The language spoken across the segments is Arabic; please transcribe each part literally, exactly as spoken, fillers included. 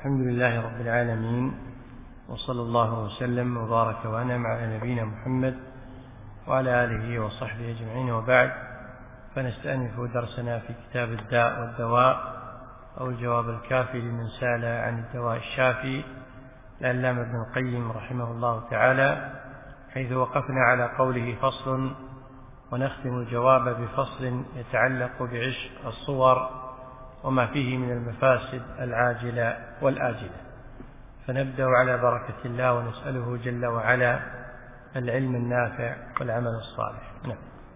الحمد لله رب العالمين، وصلى الله وسلم وبارك وأنعم على نبينا محمد وعلى آله وصحبه أجمعين، وبعد، فنستأنف درسنا في كتاب الداء والدواء أو الجواب الكافي لمن سأل عن الدواء الشافي للعلامة ابن القيم رحمه الله تعالى، حيث وقفنا على قوله فصل، ونختم الجواب بفصل يتعلق بعشق الصور وما فيه من المفاسد العاجلة والآجلة. فنبدأ على بركة الله ونسأله جل وعلا العلم النافع والعمل الصالح. نعم.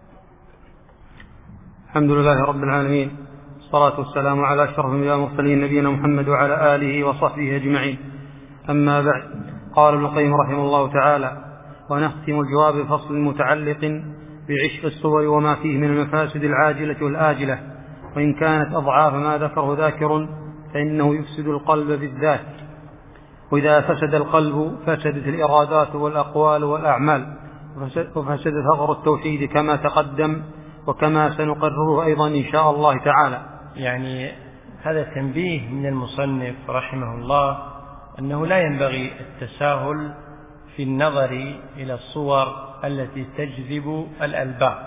الحمد لله رب العالمين، الصلاة والسلام على أشرف الأنبياء والمرسلين نبينا محمد وعلى آله وصحبه أجمعين. أما بعد، قال ابن القيم رحمه الله تعالى: ونختم الجواب بفصل متعلق بعشق الصور وما فيه من المفاسد العاجلة والآجلة، وإن كانت أضعاف ما ذكره ذاكر فإنه يفسد القلب بالذات، وإذا فسد القلب فسدت الإرادات والأقوال والأعمال، وفسد ثغر التوحيد كما تقدم وكما سنقرره أيضا إن شاء الله تعالى. يعني هذا تنبيه من المصنف رحمه الله أنه لا ينبغي التساهل في النظر إلى الصور التي تجذب الألباب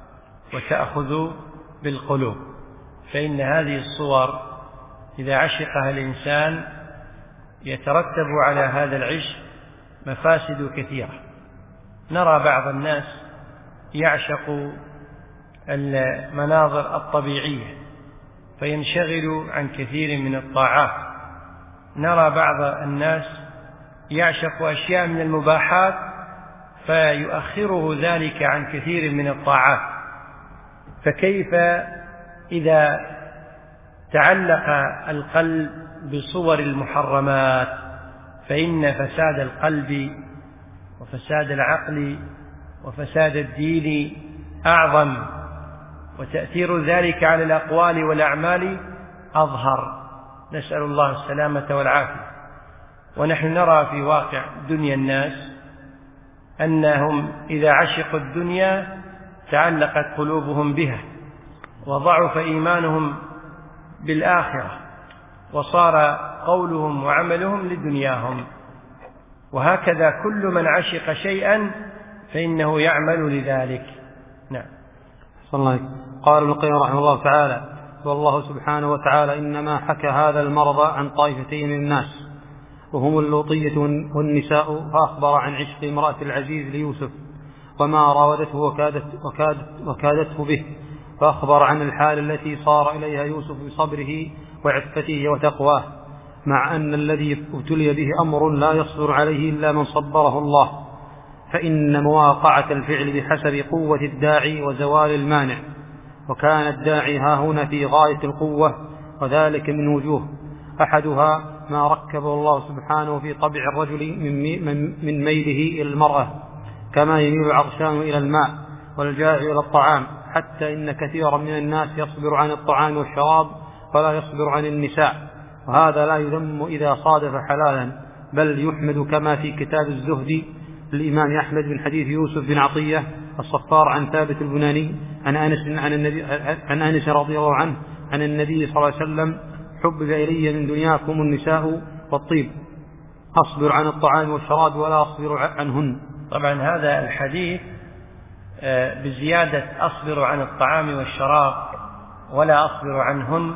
وتأخذ بالقلوب، فإن هذه الصور إذا عشقها الإنسان يترتب على هذا العشق مفاسد كثيرة. نرى بعض الناس يعشق المناظر الطبيعية فينشغل عن كثير من الطاعات، نرى بعض الناس يعشق أشياء من المباحات فيؤخره ذلك عن كثير من الطاعات. فكيف إذا تعلق القلب بصور المحرمات؟ فإن فساد القلب وفساد العقل وفساد الدين أعظم، وتأثير ذلك على الأقوال والأعمال أظهر، نسأل الله السلامة والعافية. ونحن نرى في واقع دنيا الناس أنهم إذا عشقوا الدنيا تعلقت قلوبهم بها وضعف إيمانهم بالآخرة، وصار قولهم وعملهم لدنياهم. وهكذا كل من عشق شيئا فإنه يعمل لذلك. نعم. صلى الله عليه وسلم. قال ابن القيم رحمه الله تعالى: والله سبحانه وتعالى إنما حكى هذا المرض عن طائفتين من الناس، وهم اللوطية والنساء، فأخبر عن عشق امرأة العزيز ليوسف وما راودته وكادت وكادت وكادته به، فأخبر عن الحال التي صار إليها يوسف بصبره وعفته وتقواه، مع أن الذي ابتلي به أمر لا يصبر عليه إلا من صبره الله، فإن مواقعة الفعل بحسب قوة الداعي وزوال المانع، وكان الداعي ها هنا في غاية القوة، وذلك من وجوه: أحدها ما ركبه الله سبحانه في طبع الرجل من ميله إلى المرأة، كما يميل العطشان إلى الماء والجائع إلى الطعام، حتى إن كثيرا من الناس يصبر عن الطعام والشراب ولا يصبر عن النساء، وهذا لا يذم إذا صادف حلالا، بل يحمد، كما في كتاب الزهد للإمام أحمد من حديث يوسف بن عطية الصفار عن ثابت البناني عن أنس عن النبي عن أنس رضي الله عنه عن النبي صلى الله عليه وسلم: حبب إلي من دنياكم النساء والطيب، أصبر عن الطعام والشراب ولا أصبر عنهن. طبعا هذا الحديث بزيادة أصبر عن الطعام والشراب ولا أصبر عنهن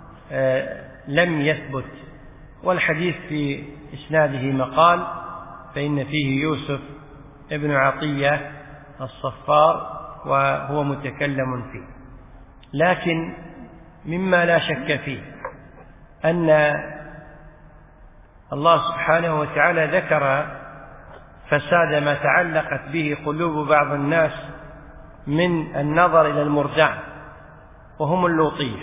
لم يثبت، والحديث في إسناده مقال، فإن فيه يوسف ابن عطية الصفار وهو متكلم فيه. لكن مما لا شك فيه أن الله سبحانه وتعالى ذكر فساد ما تعلقت به قلوب بعض الناس من النظر إلى المرجع وهم اللوطية،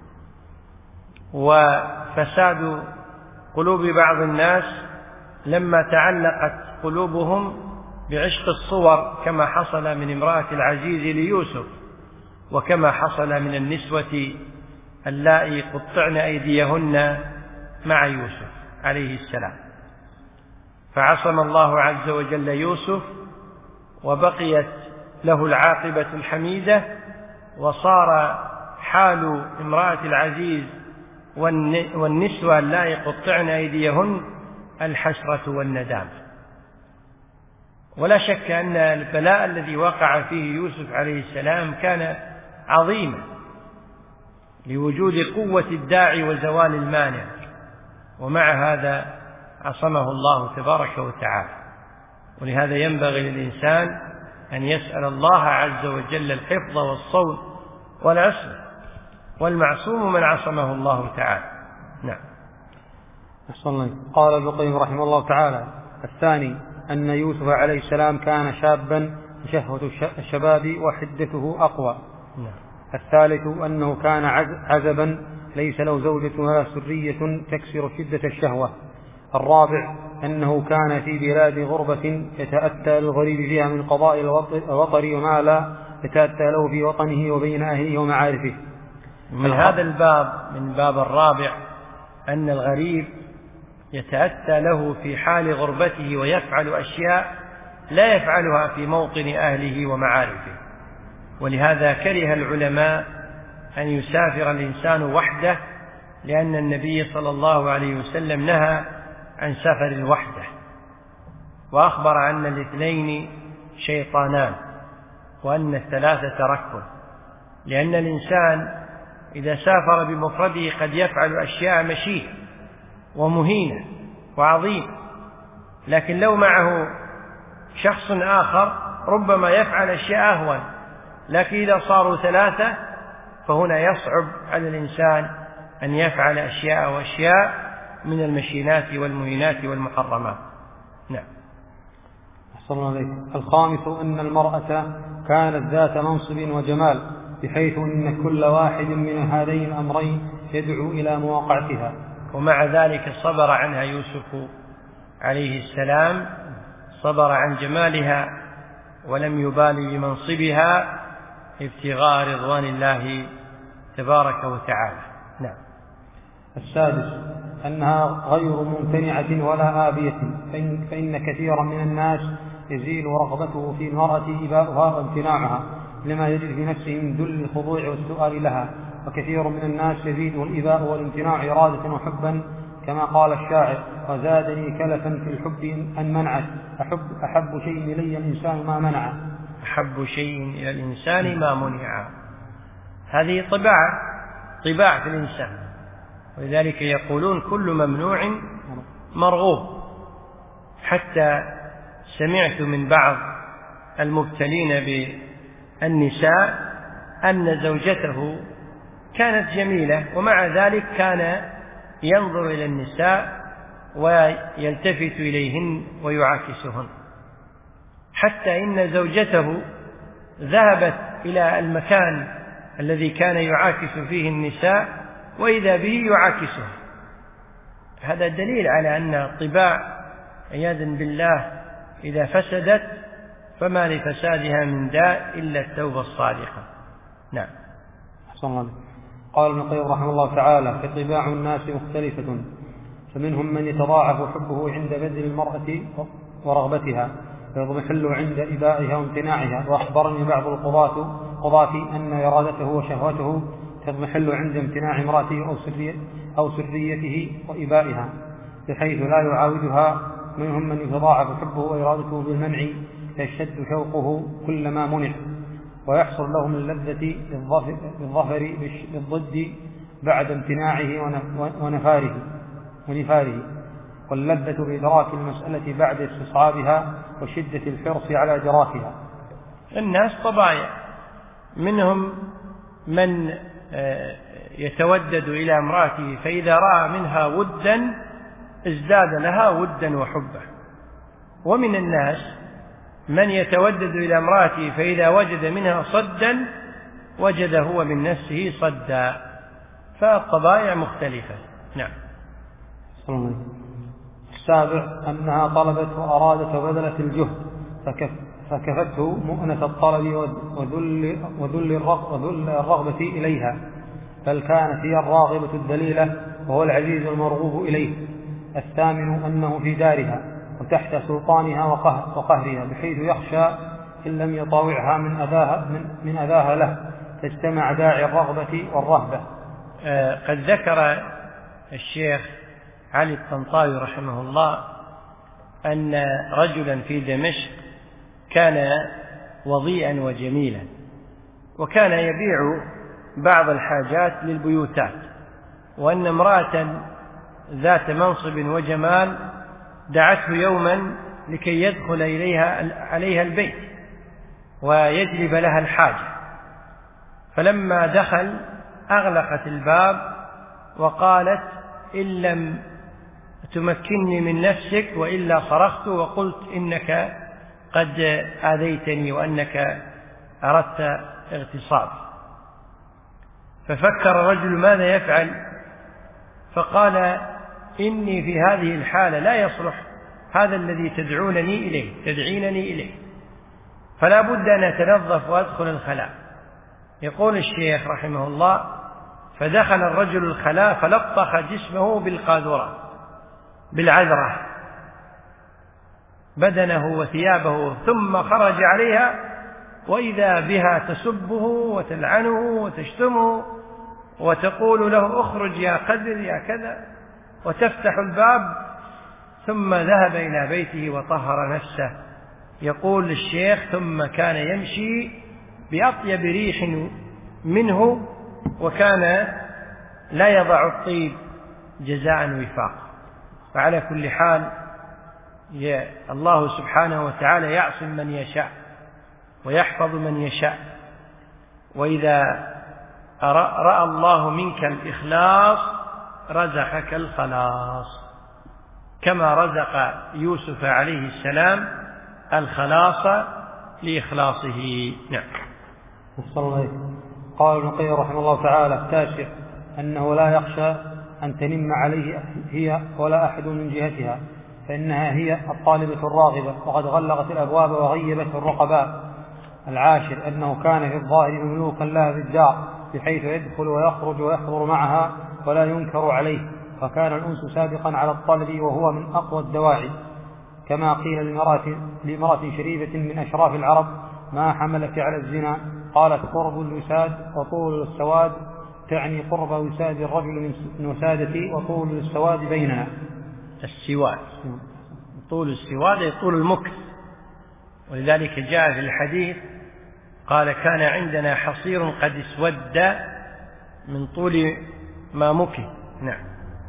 وفساد قلوب بعض الناس لما تعلقت قلوبهم بعشق الصور، كما حصل من امرأة العزيز ليوسف، وكما حصل من النسوة اللائي قطعن أيديهن مع يوسف عليه السلام. فعصم الله عز وجل يوسف وبقيت له العاقبة الحميدة، وصار حال امرأة العزيز والنسوة اللائي قطعن أيديهن الحسرة والندامة. ولا شك أن البلاء الذي وقع فيه يوسف عليه السلام كان عظيما لوجود قوة الداعي وزوال المانع، ومع هذا عصمه الله تبارك وتعالى. ولهذا ينبغي للإنسان أن يسأل الله عز وجل الحفظ والصون والعصمة، والمعصوم من عصمه الله تعالى. نعم. أحسن الله. قال ابن القيم رحمه الله تعالى: الثاني أن يوسف عليه السلام كان شابا شهوة الشباب وحدته أقوى. نعم. الثالث أنه كان عزبا ليس له زوجة ولا سرية تكسر شدة الشهوة. الرابع أنه كان في بلاد غربة يتأتى للغريب فيها من قضاء الوطر وما لا يتأتى له في وطنه وبين أهله ومعارفه. من هذا الباب، من باب الرابع، أن الغريب يتأتى له في حال غربته ويفعل أشياء لا يفعلها في موطن أهله ومعارفه. ولهذا كره العلماء أن يسافر الإنسان وحده، لأن النبي صلى الله عليه وسلم نهى عن سفر الوحدة، وأخبر أن الاثنين شيطانان وأن الثلاثة ركب، لأن الإنسان إذا سافر بمفرده قد يفعل أشياء مشيئة ومهينة وعظيمة، لكن لو معه شخص آخر ربما يفعل أشياء أهون. لكن إذا صاروا ثلاثة فهنا يصعب على الإنسان أن يفعل أشياء وأشياء من المشينات والمهينات والمحرمات. نعم. أحسن الله عليك. الخامس أن المرأة كانت ذات منصب وجمال، بحيث أن كل واحد من هذين الأمرين يدعو إلى مواقعتها، ومع ذلك صبر عنها يوسف عليه السلام، صبر عن جمالها ولم يبالي بمنصبها ابتغاء رضوان الله تبارك وتعالى. نعم. السادس أنها غير ممتنعة ولا آبية، فإن كثيرا من الناس يزيل رغبته في المرأة إباؤها وامتناعها لما يجد في نفسه من ذل الخضوع والسؤال لها، وكثير من الناس يزيد الإباء والامتناع إرادة وحبا، كما قال الشاعر: وزادني كلفا في الحب أن منعت، أحب, أحب شيء إلي الإنسان ما منع. أحب شيء إلى الإنسان ما منع. هذه طباع طباع في الإنسان، ولذلك يقولون كل ممنوع مرغوب. حتى سمعت من بعض المبتلين بالنساء أن زوجته كانت جميلة ومع ذلك كان ينظر إلى النساء ويلتفت إليهن ويعاكسهن، حتى إن زوجته ذهبت إلى المكان الذي كان يعاكس فيه النساء وإذا به يعاكسه. هذا دليل على أن الطباع عياذا بالله إذا فسدت فما لفسادها من داء إلا التوبة الصادقة. نعم. أحسن الله. قال ابن القيم رحمه الله تعالى: فطباع الناس مختلفة، فمنهم من يتضاعف حبه عند بذل المرأة ورغبتها، فيضمحل عند إبائها وامتناعها. وأخبرني بعض القضاة قضاة أن إرادته وشهوته تضمحل عند امتناع امرأته أو, سرية أو سريته وإبائها، بحيث لا يعاودها. منهم من يتضاعف حبه وإرادته بالمنع، فيشتد شوقه كلما منع، ويحصل له من اللذة بالظفر بالضد بعد امتناعه ونفاره ونفاره واللذة بإدراك المسألة بعد استصعابها وشدة الحرص على إدراكها. الناس طبايع، منهم من يتودد إلى امرأته فإذا رأى منها ودا ازداد لها ودا وحبا، ومن الناس من يتودد إلى امرأته فإذا وجد منها صدا وجد هو من نفسه صدا، فالطبائع مختلفة. نعم. السابع أنها طلبت وأرادت وبذلت الجهد فكف فكفته مؤنة الطلب وذل, وذل, وذل الرغبة إليها، بل كانت هي الراغبة الدليلة وهو العزيز المرغوب إليه. الثامن أنه في دارها وتحت سلطانها وقهرها، بحيث يخشى إن لم يطاوعها من أذاها, من, من أذاها له تجتمع داعي الرغبة والرهبة. آه قد ذكر الشيخ علي الطنطاوي رحمه الله أن رجلا في دمشق كان وضيئا وجميلا، وكان يبيع بعض الحاجات للبيوتات، وأن امرأة ذات منصب وجمال دعته يوما لكي يدخل إليها عليها البيت ويجلب لها الحاجة، فلما دخل أغلقت الباب وقالت: إن لم تمكنني من نفسك وإلا صرخت وقلت إنك قد آذيتني وأنك أردت اغتصابي. ففكر الرجل ماذا يفعل، فقال: إني في هذه الحالة لا يصلح هذا الذي تدعونني إليه تدعينني إليه، فلا بد أن أتنظف وأدخل الخلاء. يقول الشيخ رحمه الله: فدخل الرجل الخلاء فلطخ جسمه بالقاذورة بالعذرة بدنه وثيابه، ثم خرج عليها وإذا بها تسبه وتلعنه وتشتمه وتقول له: اخرج يا قذر يا كذا، وتفتح الباب، ثم ذهب إلى بيته وطهر نفسه. يقول الشيخ: ثم كان يمشي بأطيب ريح منه، وكان لا يضع الطيب جزاء وفاقا. فعلى كل حال الله سبحانه وتعالى يعصم من يشاء ويحفظ من يشاء، وإذا رأى الله منك الإخلاص رزقك الخلاص، كما رزق يوسف عليه السلام الخلاص لإخلاصه. نعم. قال ابن القيم رحمه الله تعالى: التاسع أنه لا يخشى أن تنم عليه هي ولا أحد من جهتها، فإنها هي الطالبة الراغبة، وقد غلقت الأبواب وغيبت الرقباء. العاشر أنه كان في الظاهر مملوكا لها في الدار، بحيث يدخل ويخرج ويحضر معها ولا ينكر عليه، وكان الأنس سابقا على الطلب وهو من أقوى الدواعي، كما قيل لامرأة شريفة من أشراف العرب: ما حملك على الزنا؟ قالت: قرب الوساد وطول السواد، تعني قرب وساد الرجل من وسادتي وطول السواد بيننا. السواد طول السواد طول المكث، ولذلك جاء في الحديث قال: كان عندنا حصير قد اسود من طول ما مكث. نعم.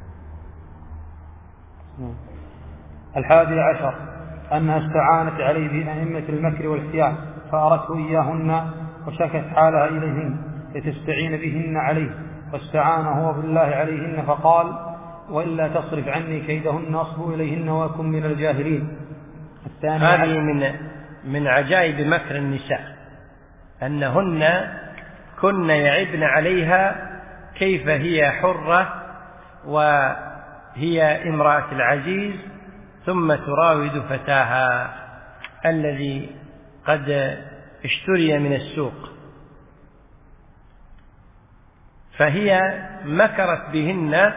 الحادي عشر أنها استعانت عليه بأئمة المكر والاحتيال، فأرته إياهن وشكت حالها إليهن لتستعين بهن عليه، واستعان هو بالله عليهن فقال: وإلا تصرف عني كيدهن أصب إليهن وأكن من الجاهلين. هذه من من عجائب مكر النساء، أنهن كن يعبن عليها كيف هي حرة وهي امرأة العزيز، ثم تراود فتاها الذي قد اشتري من السوق، فهي مكرت بهن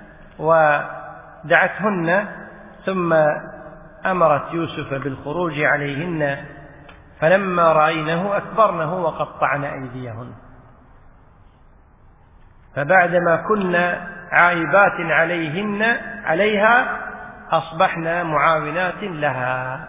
ودعتهن، ثم أمرت يوسف بالخروج عليهن، فلما رأينه أكبرنه وقطعن أيديهن. فبعدما كنا عائبات عليهن عليها أصبحنا معاونات لها،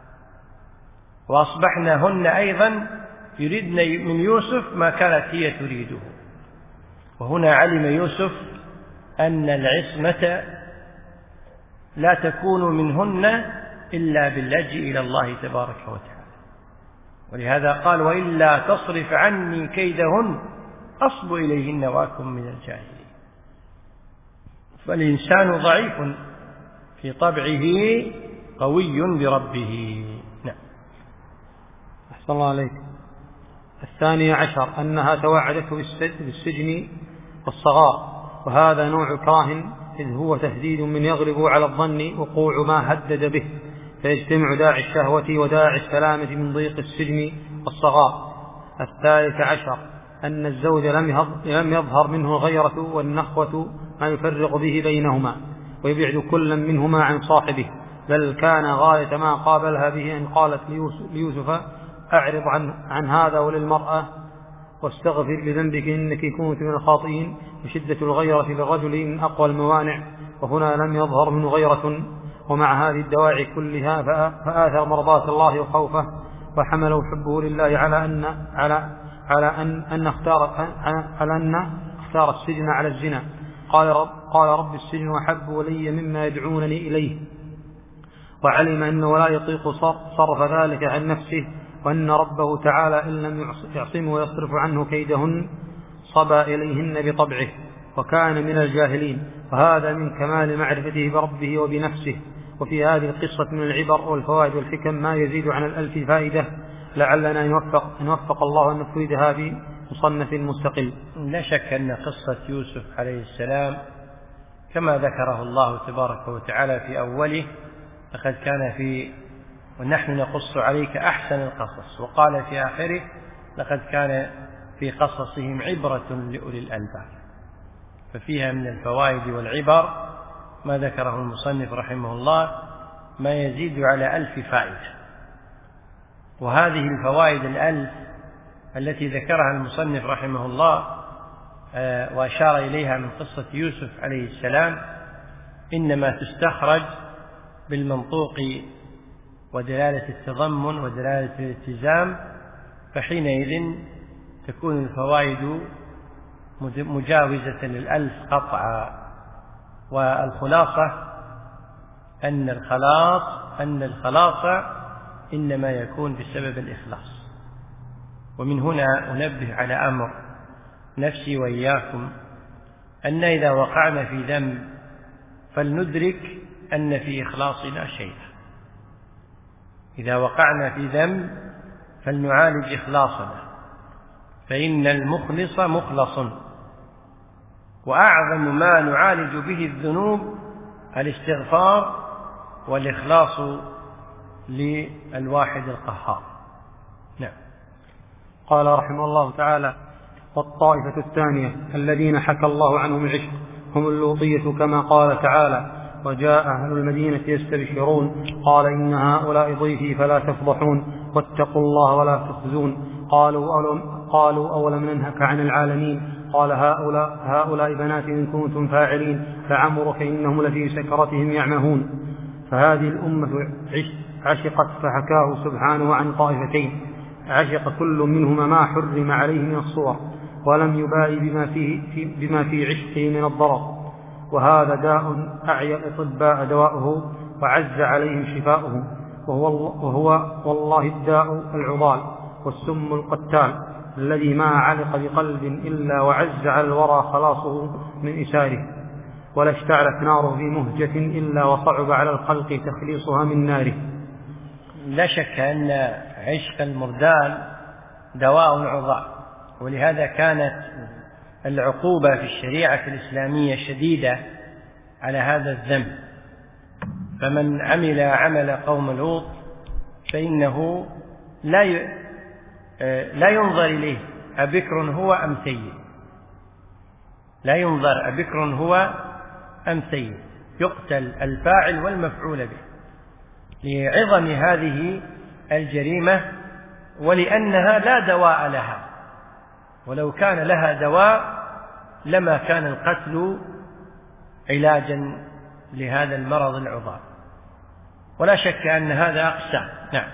وأصبحنا هن أيضا يريدن من يوسف ما كانت هي تريده. وهنا علم يوسف أن العصمة لا تكون منهن إلا باللجئ إلى الله تبارك وتعالى، ولهذا قال: وإلا تصرف عني كيدهن أصب إليهن وأكن من الجاهلين. فالإنسان ضعيف في طبعه قوي بربه. نعم. أحسن الله عليك. الثاني عشر أنها توعدته بالسجن والصغار، وهذا نوع كراهن، إذ هو تهديد من يغلب على الظن وقوع ما هدد به، فيجتمع داعي الشهوة وداعي السلامة من ضيق السجن والصغار. الثالث عشر أن الزوج لم يظهر منه الغيرة والنخوة ما يفرق به بينهما ويبعد كل منهما عن صاحبه، بل كان غاية ما قابلها به أن قالت ليوسف: أعرض عن, عن هذا وللمرأة واستغفر لذنبك إنك كنت من الخاطئين. وشدة الغيرة للرجل من أقوى الموانع، وهنا لم يظهر منه غيرة. ومع هذه الدواعي كلها فآثر مرضاة الله وخوفه، وحمله حبه لله على أن على على أن أن اختار على أن اختار السجن على الزنا. قال رب قال رب السجن أحب إلي مما يدعونني إليه، وعلم أنه لا يطيق صرف ذلك عن نفسه، وأن ربه تعالى إن لم يعصمه ويصرف عنه كيدهن صبى إليهن بطبعه، وكان من الجاهلين. وهذا من كمال معرفته بربه وبنفسه. وفي هذه القصة من العبر والفوائد والحكم ما يزيد عن الألف فائدة، لعلنا نوفق, نوفق الله أن نفردها بمصنف مستقل. لا شك أن قصة يوسف عليه السلام كما ذكره الله تبارك وتعالى في أوله لقد كان في ونحن نقص عليك أحسن القصص، وقال في آخره لقد كان في قصصهم عبرة لأولي الألباب. ففيها من الفوائد والعبر ما ذكره المصنف رحمه الله ما يزيد على ألف فائدة. وهذه الفوائد الألف التي ذكرها المصنف رحمه الله وأشار إليها من قصة يوسف عليه السلام إنما تستخرج بالمنطوق ودلالة التضمن ودلالة الالتزام، فحينئذ تكون الفوائد مجاوزة للألف قطعا. والخلاصة أن الخلاص أن الخلاص إنما يكون بسبب الإخلاص. ومن هنا أنبه على أمر نفسي وإياكم أن إذا وقعنا في ذنب فلندرك أن في إخلاصنا شيئا. إذا وقعنا في ذنب فلنعالج إخلاصنا، فإن المخلص مخلص، وأعظم ما نعالج به الذنوب الاستغفار والإخلاص للواحد القهار. نعم. قال رحمه الله تعالى: والطائفة الثانية الذين حكى الله عنهم العشق هم اللوطية، كما قال تعالى: وجاء أهل المدينة يستبشرون قال إن هؤلاء ضيفي فلا تفضحون واتقوا الله ولا تخزون. قالوا أولم, قالوا أولم ننهك عن العالمين؟ قال هؤلاء, هؤلاء بنات إن كنتم فاعلين لعمرك إنهم لفي سكرتهم يعمهون. فهذه الأمة عشقت فحكاه سبحانه عن طائفتين، عشق كل منهما ما حرم عليه من الصور، ولم يبالي بما فيه في بما في عشقه من الضرر. وهذا داء أعيا الأطباء دواؤه وعز عليهم شفاؤه، وهو, وهو والله الداء العضال والسم القتال الذي ما علق بقلب إلا وعز على الورى خلاصه من إساره، ولا اشتعلت ناره في مهجة إلا وصعب على الخلق تخليصها من ناره. لا شك أن عشق المردان دواء عضال، ولهذا كانت العقوبة في الشريعة الإسلامية شديدة على هذا الذنب. فمن عمل عمل قوم لوط فإنه لا لا ينظر إليه أبكر هو أم سيد، لا ينظر أبكر هو أم سيد، يقتل الفاعل والمفعول به لعظم هذه الجريمة، ولأنها لا دواء لها، ولو كان لها دواء لما كان القتل علاجا لهذا المرض العضال. ولا شك أن هذا أقسام. نعم.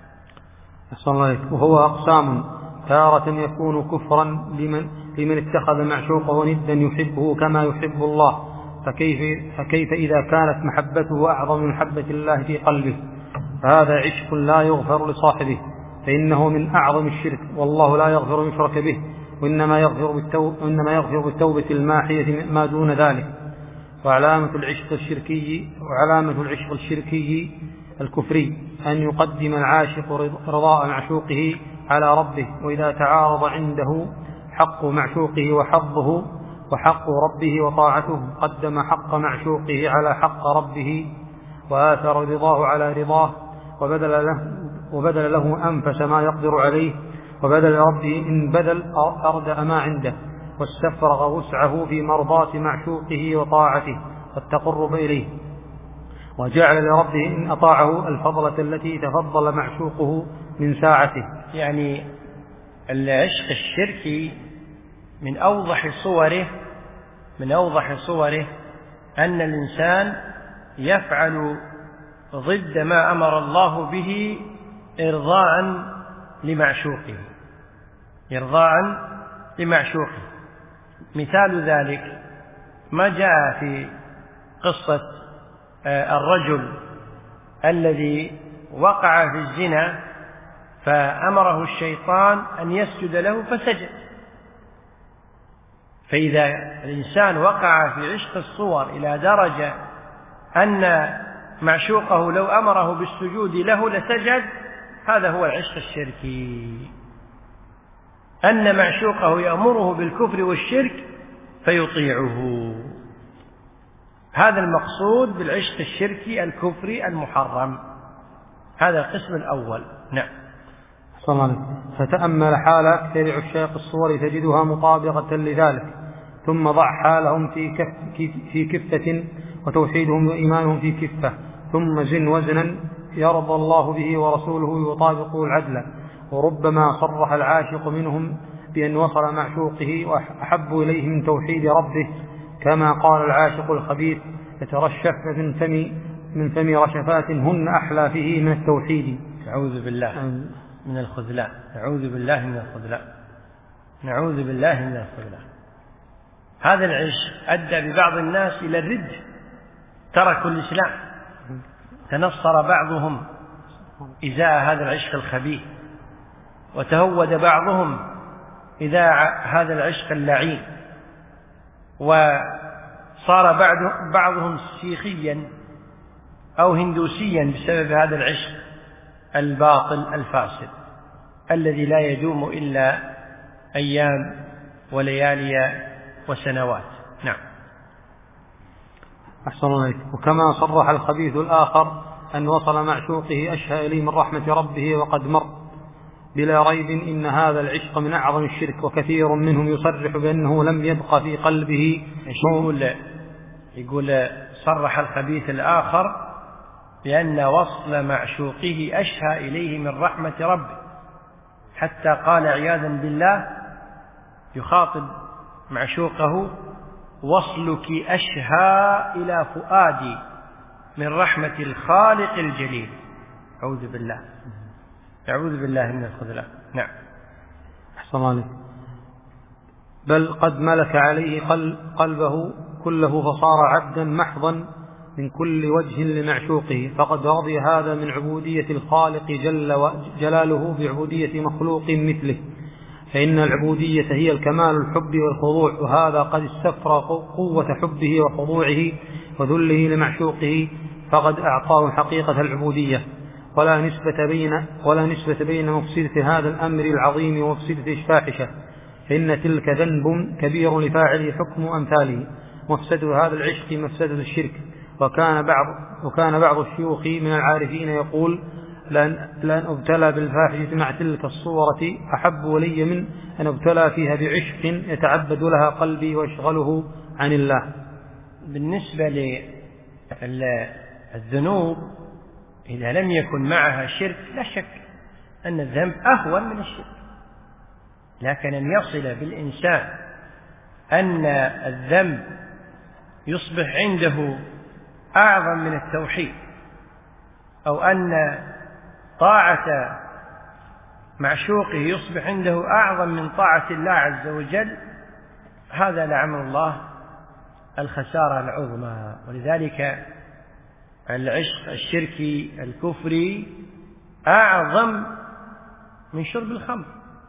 وهو أقسام، تارة يكون كفرا لمن, لمن اتخذ معشوقه ندا يحبه كما يحب الله، فكيف, فكيف إذا كانت محبته أعظم من محبة الله في قلبه؟ فهذا عشق لا يغفر لصاحبه، فإنه من أعظم الشرك، والله لا يغفر من يشرك به، وإنما يغفر بالتوبة, وإنما يغفر بالتوبة الماحية ما دون ذلك. وعلامة العشق الشركي وعلامة العشق الشركي الكفري أن يقدم العاشق رضاء معشوقه على ربه، وإذا تعارض عنده حق معشوقه وحظه وحق ربه وطاعته قدم حق معشوقه على حق ربه وآثر رضاه على رضاه، وبدل له, وبدل له أنفس ما يقدر عليه، وبدل ربه إن بدل أردأ ما عنده، واستفرغ وسعه في مرضاة معشوقه وطاعته والتقرب إليه، وجعل لربه إن أطاعه الفضلة التي تفضل معشوقه من ساعته. يعني العشق الشركي من أوضح صوره من أوضح صوره أن الإنسان يفعل ضد ما أمر الله به إرضاء لمعشوقه إرضاء لمعشوقه. مثال ذلك ما جاء في قصة الرجل الذي وقع في الزنا فأمره الشيطان أن يسجد له فسجد. فإذا الإنسان وقع في عشق الصور إلى درجة أن معشوقه لو أمره بالسجود له لسجد، هذا هو العشق الشركي، أن معشوقه يأمره بالكفر والشرك فيطيعه. هذا المقصود بالعشق الشركي الكفري المحرم. هذا القسم الأول. نعم. صلى الله عليه وسلم. فتأمل حال أكثر عشاق الصور تجدها مطابقة لذلك، ثم ضع حالهم في, كف في كفة وتوحيدهم وإيمانهم في كفة، ثم زن وزنا يرضى الله به ورسوله يطابق العدل. وربما صرح العاشق منهم بأن وصل معشوقه وأحب إليه من توحيد ربه، كما قال العاشق الخبيث يترشف من فم من فم رشفات هن أحلى فيه من التوحيد. نعوذ بالله من الخذلان، نعوذ بالله من الخذلان، نعوذ بالله من الخذلان. هذا العشق أدى ببعض الناس إلى الرد، تركوا الإسلام، تنصر بعضهم إزاء هذا العشق الخبيث، وتهود بعضهم إذا هذا العشق اللعين، وصار بعضهم سيخيا أو هندوسيا بسبب هذا العشق الباطل الفاسد الذي لا يدوم إلا أيام وليالي وسنوات. نعم. أحسن الله عليك. وكما صرح الخبيث الآخر أن وصل معشوقه أشهى إليه من رحمة ربه وقد مر، بلا ريب إن هذا العشق من أعظم الشرك، وكثير منهم يصرح بأنه لم يبق في قلبه. يقول, يقول صرح الخبيث الآخر بأن وصل معشوقه أشهى إليه من رحمة ربه، حتى قال عياذا بالله يخاطب معشوقه: وصلك أشهى إلى فؤادي من رحمة الخالق الجليل. أعوذ بالله، أعوذ بالله من الخذلان. نعم. أحسن الله عليك. بل قد ملك عليه قلبه كله فصار عبدا محضا من كل وجه لمعشوقه، فقد رضي هذا من عبودية الخالق جل جلاله بعبودية مخلوق مثله، فإن العبودية هي الكمال الحب والخضوع، وهذا قد استفرغ قوة حبه وخضوعه وذله لمعشوقه، فقد أعطاه حقيقة العبودية. ولا نسبة بين ولا نسبة بين مفسدة هذا الأمر العظيم ومفسدة الفاحشة، فإن تلك ذنب كبير لفاعله حكم أمثاله. مفسدة هذا العشق مفسدة الشرك. وكان بعض وكان بعض الشيوخ من العارفين يقول: لأن, لأن أبتلى بالفاحشة مع تلك الصورة أحب ولي من أن أبتلى فيها بعشق يتعبد لها قلبي ويشغله عن الله. بالنسبة للذنوب إذا لم يكن معها شرك لا شك أن الذنب أهون من الشرك، لكن أن يصل بالإنسان أن الذنب يصبح عنده أعظم من التوحيد، أو أن طاعة معشوقه يصبح عنده أعظم من طاعة الله عز وجل، هذا لعمر الله الخسارة العظمى. ولذلك العشق الشركي الكفري أعظم من شرب الخمر،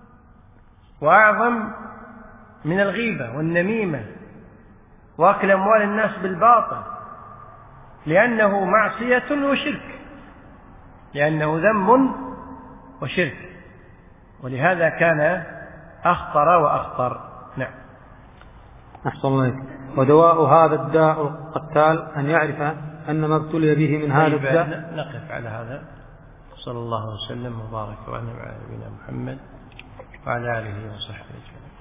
وأعظم من الغيبة والنميمة وأكل أموال الناس بالباطل، لأنه معصية وشرك، لأنه ذنب وشرك، ولهذا كان أخطر وأخطر. نعم. أحسن الله. ودواء هذا الداء القتال أن يعرف أن ما ابتلي به من هذا الداء. نقف على هذا. صلى الله وسلم وبارك وأنعم على نبينا محمد وعلى آله وصحبه أجمعين.